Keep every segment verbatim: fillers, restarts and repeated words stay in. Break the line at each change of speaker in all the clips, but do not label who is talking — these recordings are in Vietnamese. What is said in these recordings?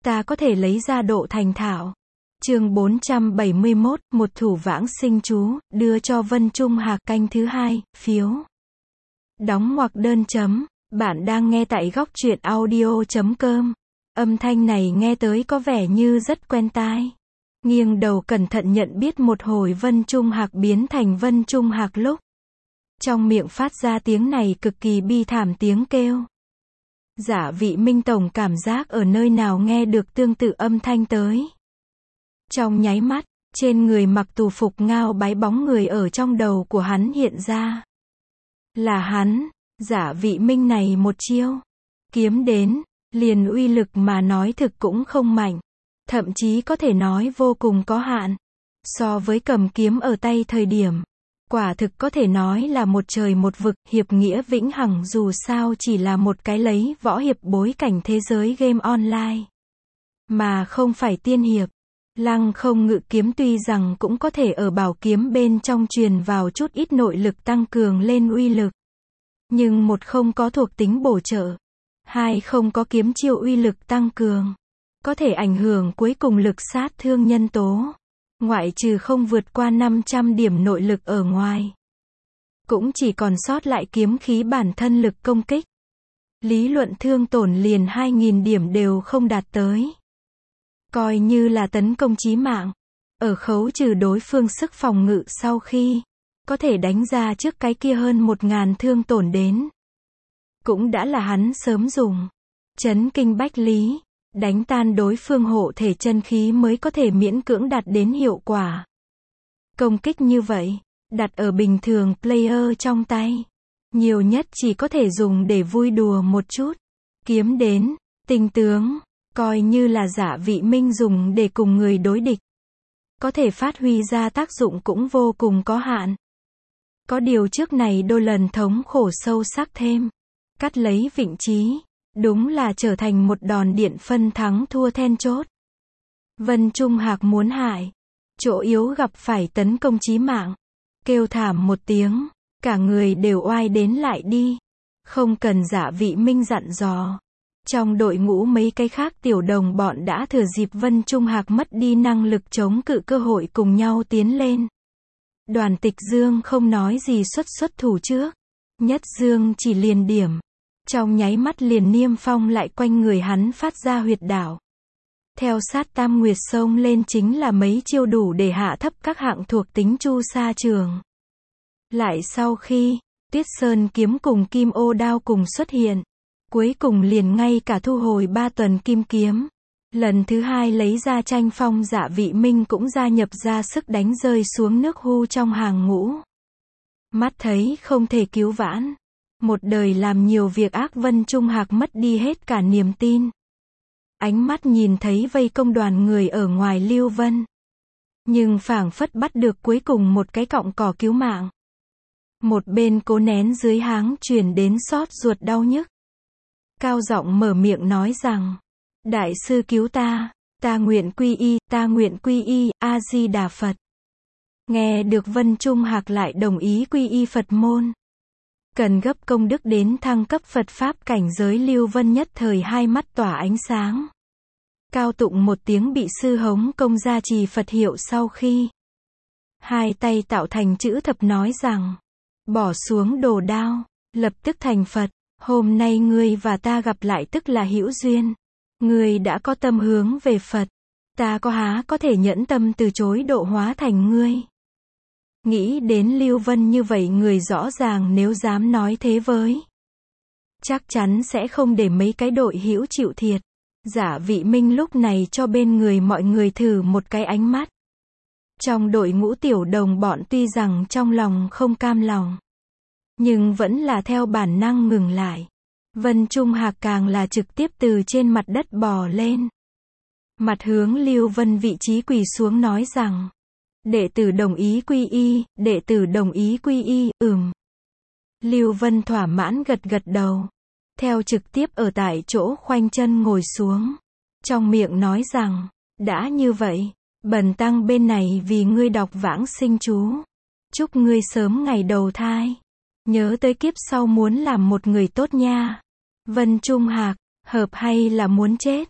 ta có thể lấy ra độ thành thạo. Chương bốn trăm bảy mươi mốt, một thủ vãng sinh chú, đưa cho Vân Trung Hạc canh thứ hai, phiếu. Đóng ngoặc đơn chấm, bạn đang nghe tại góc truyện audio chấm com. Âm thanh này nghe tới có vẻ như rất quen tai. Nghiêng đầu cẩn thận nhận biết một hồi Vân Trung Hạc biến thành Vân Trung Hạc lúc. Trong miệng phát ra tiếng này cực kỳ bi thảm tiếng kêu. Dạ Vị Minh tổng cảm giác ở nơi nào nghe được tương tự âm thanh tới. Trong nháy mắt, trên người mặc tù phục ngao bái bóng người ở trong đầu của hắn hiện ra. Là hắn, Dạ Vị Minh này một chiêu. Kiếm đến, liền uy lực mà nói thực cũng không mạnh. Thậm chí có thể nói vô cùng có hạn. So với cầm kiếm ở tay thời điểm. Quả thực có thể nói là một trời một vực, hiệp nghĩa vĩnh hằng dù sao chỉ là một cái lấy võ hiệp bối cảnh thế giới game online. Mà không phải tiên hiệp. Lăng không ngự kiếm tuy rằng cũng có thể ở bảo kiếm bên trong truyền vào chút ít nội lực tăng cường lên uy lực. Nhưng một không có thuộc tính bổ trợ. Hai không có kiếm chiêu uy lực tăng cường. Có thể ảnh hưởng cuối cùng lực sát thương nhân tố. Ngoại trừ không vượt qua năm trăm điểm nội lực ở ngoài. Cũng chỉ còn sót lại kiếm khí bản thân lực công kích. Lý luận thương tổn liền hai nghìn điểm đều không đạt tới. Coi như là tấn công chí mạng. Ở khấu trừ đối phương sức phòng ngự sau khi có thể đánh ra trước cái kia hơn một ngàn thương tổn đến. Cũng đã là hắn sớm dùng. Chấn kinh bách lý. Đánh tan đối phương hộ thể chân khí mới có thể miễn cưỡng đạt đến hiệu quả. Công kích như vậy, đặt ở bình thường player trong tay. Nhiều nhất chỉ có thể dùng để vui đùa một chút. Kiếm đến, tinh tướng, coi như là Dạ Vị Minh dùng để cùng người đối địch. Có thể phát huy ra tác dụng cũng vô cùng có hạn. Có điều trước này đôi lần thống khổ sâu sắc thêm. Cắt lấy vị trí. Đúng là trở thành một đòn điện phân thắng thua then chốt. Vân Trung Hạc muốn hại. Chỗ yếu gặp phải tấn công chí mạng. Kêu thảm một tiếng. Cả người đều oai đến lại đi. Không cần Dạ Vị Minh dặn dò. Trong đội ngũ mấy cái khác tiểu đồng bọn đã thừa dịp Vân Trung Hạc mất đi năng lực chống cự cơ hội cùng nhau tiến lên. Đoàn Tịch Dương không nói gì xuất xuất thủ trước. Nhất Dương chỉ liền điểm. Trong nháy mắt liền niêm phong lại quanh người hắn phát ra huyệt đảo. Theo sát Tam Nguyệt xông lên chính là mấy chiêu đủ để hạ thấp các hạng thuộc tính chu sa trường. Lại sau khi, Tuyết Sơn kiếm cùng Kim Ô đao cùng xuất hiện. Cuối cùng liền ngay cả thu hồi ba tuần kim kiếm. Lần thứ hai lấy ra tranh phong Dạ Vị Minh cũng gia nhập ra sức đánh rơi xuống nước hu trong hàng ngũ. Mắt thấy không thể cứu vãn. Một đời làm nhiều việc ác Vân Trung Hạc mất đi hết cả niềm tin. Ánh mắt nhìn thấy vây công đoàn người ở ngoài Lưu Vân. Nhưng phảng phất bắt được cuối cùng một cái cọng cỏ cứu mạng. Một bên cố nén dưới háng truyền đến xót ruột đau nhức. Cao giọng mở miệng nói rằng. Đại sư cứu ta, ta nguyện quy y, ta nguyện quy y, A-di-đà Phật. Nghe được Vân Trung Hạc lại đồng ý quy y Phật môn. Cần gấp công đức đến thăng cấp Phật Pháp cảnh giới Lưu Vân nhất thời hai mắt tỏa ánh sáng. Cao tụng một tiếng bị sư hống công gia trì Phật hiệu sau khi. Hai tay tạo thành chữ thập nói rằng. Bỏ xuống đồ đao, lập tức thành Phật. Hôm nay ngươi và ta gặp lại tức là hữu duyên. Ngươi đã có tâm hướng về Phật. Ta có há có thể nhẫn tâm từ chối độ hóa thành ngươi. Nghĩ đến Lưu Vân như vậy người rõ ràng nếu dám nói thế với. Chắc chắn sẽ không để mấy cái đội hữu chịu thiệt. Dạ Vị Minh lúc này cho bên người mọi người thử một cái ánh mắt. Trong đội ngũ tiểu đồng bọn tuy rằng trong lòng không cam lòng. Nhưng vẫn là theo bản năng ngừng lại. Vân Trung Hạc càng là trực tiếp từ trên mặt đất bò lên. Mặt hướng Lưu Vân vị trí quỳ xuống nói rằng. Đệ tử đồng ý quy y, đệ tử đồng ý quy y, ừm. Lưu Vân thỏa mãn gật gật đầu. Theo trực tiếp ở tại chỗ khoanh chân ngồi xuống. Trong miệng nói rằng, đã như vậy, bần tăng bên này vì ngươi đọc vãng sinh chú. Chúc ngươi sớm ngày đầu thai. Nhớ tới kiếp sau muốn làm một người tốt nha. Vân Trung Hạc, hợp hay là muốn chết?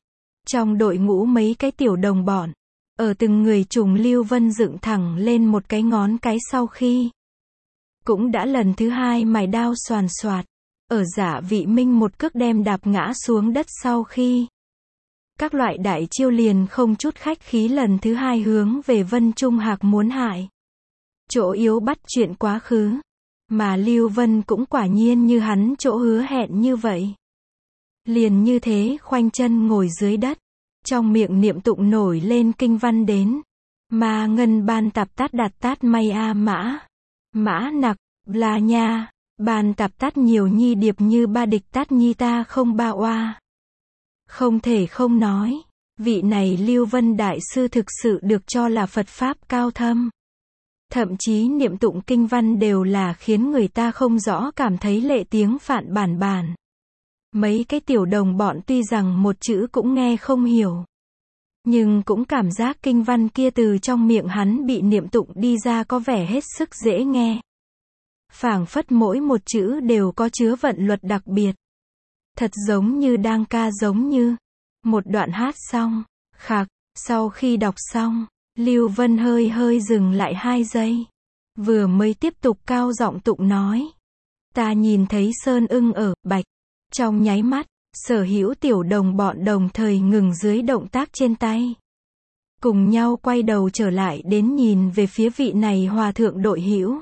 Trong đội ngũ mấy cái tiểu đồng bọn, ở từng người trùng Lưu Vân dựng thẳng lên một cái ngón cái sau khi cũng đã lần thứ hai mài đao xoàn xoạt, ở Dạ Vị Minh một cước đem đạp ngã xuống đất sau khi các loại đại chiêu liền không chút khách khí lần thứ hai hướng về Vân Trung Hạc muốn hại. Chỗ yếu bắt chuyện quá khứ, mà Lưu Vân cũng quả nhiên như hắn chỗ hứa hẹn như vậy. Liền như thế khoanh chân ngồi dưới đất, trong miệng niệm tụng nổi lên kinh văn đến. Ma ngân ban tạp tát đạt tát may a mã, mã nặc, la nha, ban tạp tát nhiều nhi điệp như ba địch tát nhi ta không ba oa. Không thể không nói, vị này Lưu Vân Đại Sư thực sự được cho là Phật Pháp cao thâm. Thậm chí niệm tụng kinh văn đều là khiến người ta không rõ cảm thấy lệ tiếng phạn bản bản. Mấy cái tiểu đồng bọn tuy rằng một chữ cũng nghe không hiểu, nhưng cũng cảm giác kinh văn kia từ trong miệng hắn bị niệm tụng đi ra có vẻ hết sức dễ nghe. Phảng phất mỗi một chữ đều có chứa vận luật đặc biệt. Thật giống như đang ca giống như. Một đoạn hát xong, khạc, sau khi đọc xong, Lưu Vân hơi hơi dừng lại hai giây. Vừa mới tiếp tục cao giọng tụng nói. Ta nhìn thấy Sơn ưng ở, bạch. Trong nháy mắt, sở hữu tiểu đồng bọn đồng thời ngừng dưới động tác trên tay. Cùng nhau quay đầu trở lại đến nhìn về phía vị này hòa thượng đội hữu.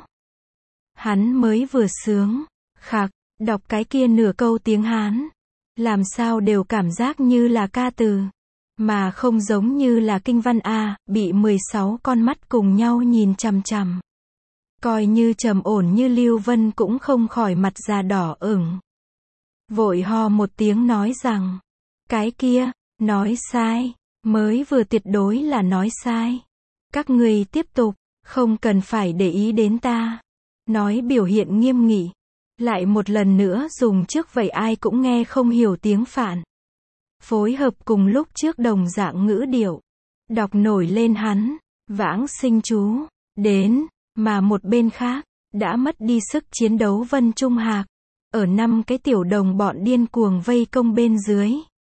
Hắn mới vừa sướng, khạc, đọc cái kia nửa câu tiếng Hán. Làm sao đều cảm giác như là ca từ, mà không giống như là kinh văn a, bị mười sáu con mắt cùng nhau nhìn chằm chằm. Coi như trầm ổn như Lưu Vân cũng không khỏi mặt già đỏ ửng. Vội ho một tiếng nói rằng, cái kia, nói sai, mới vừa tuyệt đối là nói sai. Các người tiếp tục, không cần phải để ý đến ta. Nói biểu hiện nghiêm nghị. Lại một lần nữa dùng trước vậy ai cũng nghe không hiểu tiếng Phạn. Phối hợp cùng lúc trước đồng dạng ngữ điệu. Đọc nổi lên hắn, vãng sinh chú, đến, mà một bên khác, đã mất đi sức chiến đấu Vân Trung Hạc. Ở năm cái tiểu đồng bọn điên cuồng vây công bên dưới.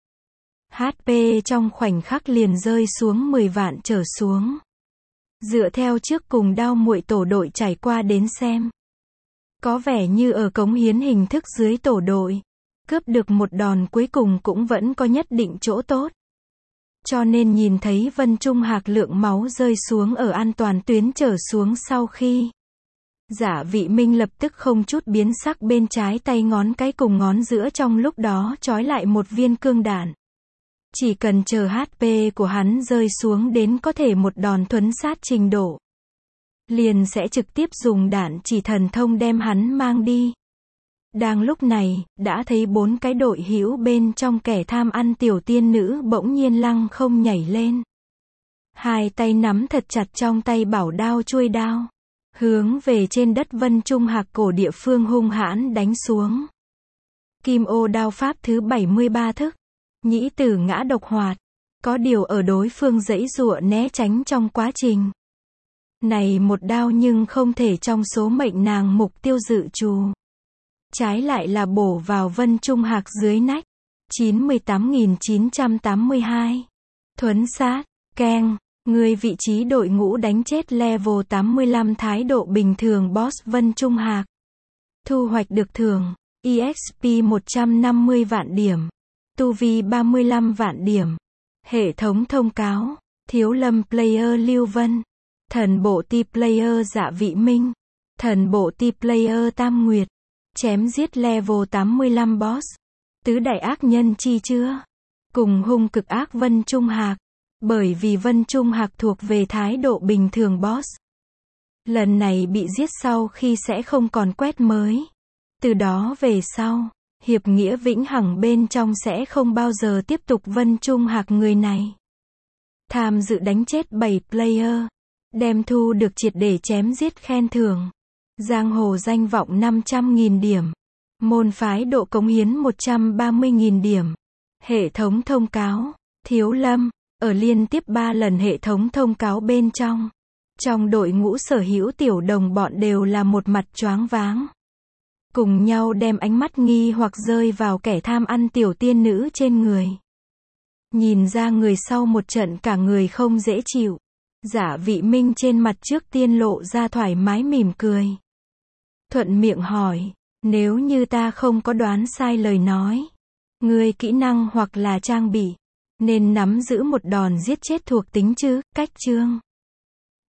hát pê trong khoảnh khắc liền rơi xuống mười vạn trở xuống. Dựa theo trước cùng đao muội tổ đội trải qua đến xem. Có vẻ như ở cống hiến hình thức dưới tổ đội, cướp được một đòn cuối cùng cũng vẫn có nhất định chỗ tốt. Cho nên nhìn thấy Vân Trung Hạc lượng máu rơi xuống ở an toàn tuyến trở xuống sau khi. Dạ Vị Minh lập tức không chút biến sắc bên trái tay ngón cái cùng ngón giữa trong lúc đó trói lại một viên cương đạn. Chỉ cần chờ hát pê của hắn rơi xuống đến có thể một đòn thuấn sát trình độ. Liền sẽ trực tiếp dùng đạn chỉ thần thông đem hắn mang đi. Đang lúc này, đã thấy bốn cái đội hữu bên trong kẻ tham ăn tiểu tiên nữ bỗng nhiên lăng không nhảy lên. Hai tay nắm thật chặt trong tay bảo đao chuôi đao. Hướng về trên đất Vân Trung Hạc cổ địa phương hung hãn đánh xuống. Kim ô đao pháp thứ bảy mươi ba thức. Nhĩ tử ngã độc hoạt. Có điều ở đối phương giãy giụa né tránh trong quá trình. Này một đao nhưng không thể trong số mệnh nàng mục tiêu dự trù. Trái lại là bổ vào Vân Trung Hạc dưới nách. chín mươi tám nghìn chín trăm tám mươi hai. Thuấn sát, keng. Người vị trí đội ngũ đánh chết level tám mươi lăm thái độ bình thường boss Vân Trung Hạc. Thu hoạch được thưởng, e ích pê một trăm năm mươi vạn điểm. Tu vi ba mươi lăm vạn điểm. Hệ thống thông cáo, Thiếu Lâm player Lưu Vân. Thần bộ ti player Dạ Vị Minh. Thần bộ ti player Tam Nguyệt. Chém giết level tám mươi lăm boss. Tứ đại ác nhân chi chưa? Cùng hung cực ác Vân Trung Hạc. Bởi vì Vân Trung Hạc thuộc về thái độ bình thường boss. Lần này bị giết sau khi sẽ không còn quét mới. Từ đó về sau, hiệp nghĩa vĩnh hằng bên trong sẽ không bao giờ tiếp tục Vân Trung Hạc người này. Tham dự đánh chết bảy player. Đem thu được triệt để chém giết khen thưởng. Giang hồ danh vọng năm trăm nghìn điểm. Môn phái độ cống hiến một trăm ba mươi nghìn điểm. Hệ thống thông cáo, Thiếu Lâm. Ở liên tiếp ba lần hệ thống thông cáo bên trong. Trong đội ngũ sở hữu tiểu đồng bọn đều là một mặt choáng váng. Cùng nhau đem ánh mắt nghi hoặc rơi vào kẻ tham ăn tiểu tiên nữ trên người. Nhìn ra người sau một trận cả người không dễ chịu. Giả Vị Minh trên mặt trước tiên lộ ra thoải mái mỉm cười. Thuận miệng hỏi, nếu như ta không có đoán sai lời nói, ngươi kỹ năng hoặc là trang bị, nên nắm giữ một đòn giết chết thuộc tính chứ, cách chương.